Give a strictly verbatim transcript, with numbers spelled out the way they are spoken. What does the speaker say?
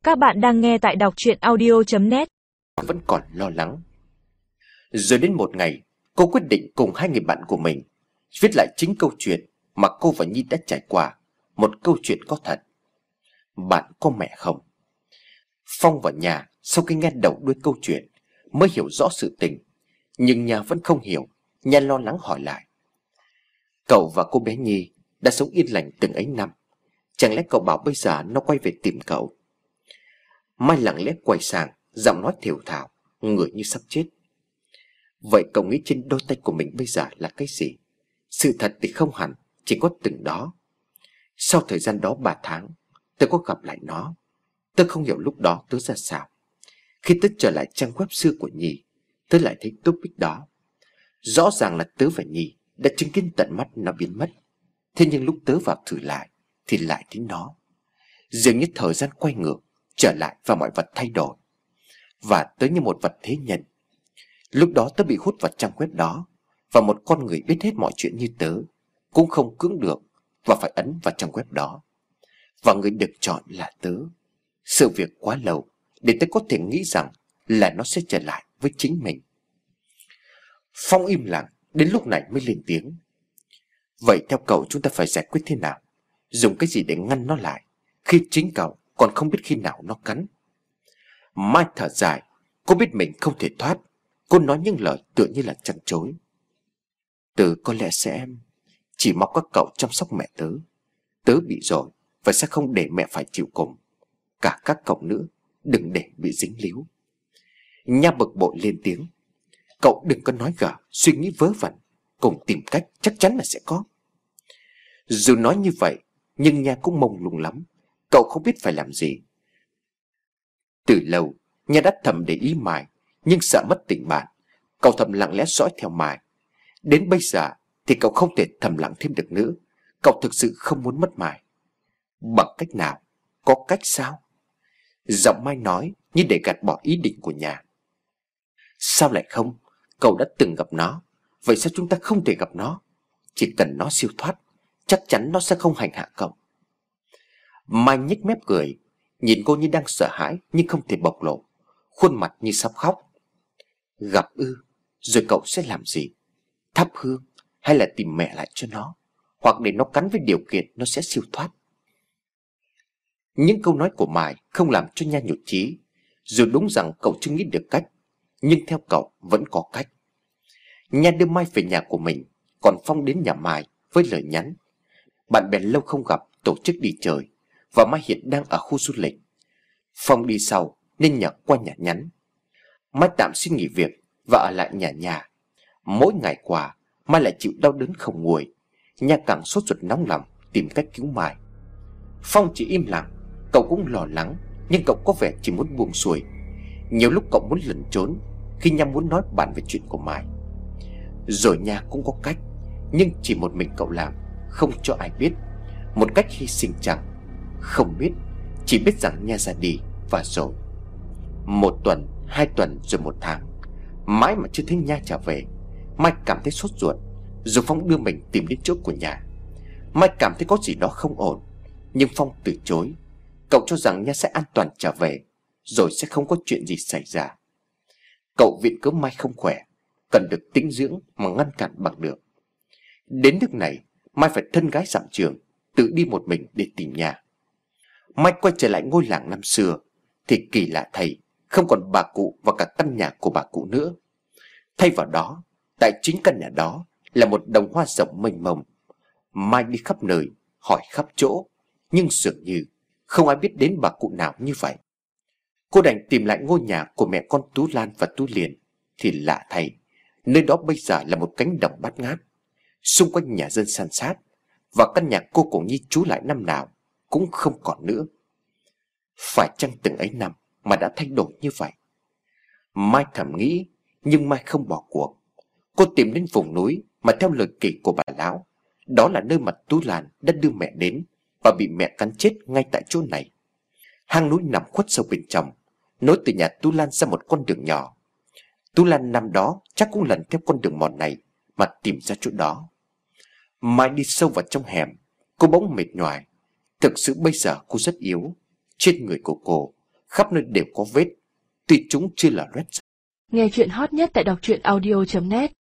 Các bạn đang nghe tại đọc truyện audio chấm net. Vẫn còn lo lắng. Rồi đến một ngày, cô quyết định cùng hai người bạn của mình viết lại chính câu chuyện mà cô và Nhi đã trải qua. Một câu chuyện có thật. Bạn có mẹ không? Phong vào nhà sau khi nghe đầu đuôi câu chuyện mới hiểu rõ sự tình. Nhưng nhà vẫn không hiểu. Nhà lo lắng hỏi lại: Cậu và cô bé Nhi đã sống yên lành từng ấy năm, chẳng lẽ cậu bảo bây giờ nó quay về tìm cậu? Mai lặng lẽ quay sang, giọng nói thều thào, người như sắp chết. Vậy cậu nghĩ trên đôi tay của mình bây giờ là cái gì? Sự thật thì không hẳn, chỉ có từng đó. Sau thời gian đó ba tháng, tớ có gặp lại nó. Tớ không hiểu lúc đó tớ ra sao. Khi tớ trở lại trang web xưa của Nhi, tớ lại thấy topic đó. Rõ ràng là tớ và Nhi đã chứng kiến tận mắt nó biến mất. Thế nhưng lúc tớ vào thử lại thì lại thấy nó. Dường như thời gian quay ngược trở lại và mọi vật thay đổi. Và tớ như một vật thế nhân. Lúc đó tớ bị hút vào trang web đó, và một con người biết hết mọi chuyện như tớ cũng không cưỡng được và phải ấn vào trang web đó. Và người được chọn là tớ. Sự việc quá lâu để tớ có thể nghĩ rằng là nó sẽ trở lại với chính mình. Phong im lặng, đến lúc này mới lên tiếng: Vậy theo cậu chúng ta phải giải quyết thế nào? Dùng cái gì để ngăn nó lại, khi chính cậu còn không biết khi nào nó cắn? Mai thở dài. Cô biết mình không thể thoát. Cô nói những lời tựa như là chăn chối. Tớ có lẽ sẽ chỉ mong các cậu chăm sóc mẹ tớ. Tớ bị rồi và sẽ không để mẹ phải chịu cùng. Cả các cậu nữa, đừng để bị dính líu. Nha bực bội lên tiếng: Cậu đừng có nói gở, suy nghĩ vớ vẩn. Cùng tìm cách, chắc chắn là sẽ có. Dù nói như vậy, nhưng Nha cũng mông lung lắm. Cậu không biết phải làm gì. Từ lâu, Nha đã thầm để ý Mai, nhưng sợ mất tình bạn, cậu thầm lặng lẽ dõi theo Mai. Đến bây giờ thì cậu không thể thầm lặng thêm được nữa. Cậu thực sự không muốn mất Mai. Bằng cách nào? Có cách sao? Giọng Mai nói như để gạt bỏ ý định của Nha. Sao lại không? Cậu đã từng gặp nó. Vậy sao chúng ta không thể gặp nó? Chỉ cần nó siêu thoát, chắc chắn nó sẽ không hành hạ cậu. Mai nhếch mép cười, nhìn cô như đang sợ hãi nhưng không thể bộc lộ, khuôn mặt như sắp khóc. Gặp ư? Rồi cậu sẽ làm gì? Thắp hương hay là tìm mẹ lại cho nó, hoặc để nó cắn với điều kiện nó sẽ siêu thoát? Những câu nói của Mai không làm cho Nha nhụt chí. Dù đúng rằng cậu chưa nghĩ được cách, nhưng theo cậu vẫn có cách. Nha đưa Mai về nhà của mình, còn Phong đến nhà Mai với lời nhắn: Bạn bè lâu không gặp tổ chức đi chơi, và Mai hiện đang ở khu du lịch. Phong đi sau nên nhờ qua nhà nhắn. Mai tạm xin nghỉ việc và ở lại nhà nhà. Mỗi ngày qua, Mai lại chịu đau đớn không nguôi. Nha càng sốt ruột nóng lòng tìm cách cứu Mai. Phong chỉ im lặng. Cậu cũng lo lắng, nhưng cậu có vẻ chỉ muốn buông xuôi. Nhiều lúc cậu muốn lẩn trốn khi Nha muốn nói bàn về chuyện của Mai. Rồi Nha cũng có cách, nhưng chỉ một mình cậu làm, không cho ai biết. Một cách hy sinh chẳng, không biết, chỉ biết rằng Nha ra đi và rồi. Một tuần, hai tuần rồi một tháng, mãi mà chưa thấy Nha trở về. Mai cảm thấy sốt ruột. Rồi Phong đưa mình tìm đến chỗ của Nha. Mai cảm thấy có gì đó không ổn, nhưng Phong từ chối. Cậu cho rằng Nha sẽ an toàn trở về, rồi sẽ không có chuyện gì xảy ra. Cậu viện cớ Mai không khỏe, cần được tĩnh dưỡng mà ngăn cản bằng được. Đến nước này, Mai phải thân gái dặm trường, tự đi một mình để tìm Nha. Mai quay trở lại ngôi làng năm xưa thì kỳ lạ thầy, không còn bà cụ và cả căn nhà của bà cụ nữa. Thay vào đó, tại chính căn nhà đó là một đồng hoa rộng mênh mông. Mai đi khắp nơi, hỏi khắp chỗ, nhưng dường như không ai biết đến bà cụ nào như vậy. Cô đành tìm lại ngôi nhà của mẹ con Tú Lan và Tú Liền. Thì lạ thay, nơi đó bây giờ là một cánh đồng bát ngát. Xung quanh nhà dân san sát, và căn nhà cô cùng Nhi trú lại năm nào cũng không còn nữa. Phải chăng từng ấy năm mà đã thay đổi như vậy? Mai thầm nghĩ, nhưng Mai không bỏ cuộc. Cô tìm đến vùng núi mà theo lời kể của bà lão, đó là nơi mà Tú Lan đã đưa mẹ đến và bị mẹ cắn chết ngay tại chỗ này. Hang núi nằm khuất sâu bên trong, nối từ nhà Tú Lan ra một con đường nhỏ. Tú Lan năm đó chắc cũng lần theo con đường mòn này mà tìm ra chỗ đó. Mai đi sâu vào trong hẻm, cô bỗng mệt nhoài. Thực sự bây giờ cô rất yếu. Trên người của cô khắp nơi đều có vết, tuy chúng chưa là loét. Nghe chuyện hot nhất tại đọc truyện audio chấm net.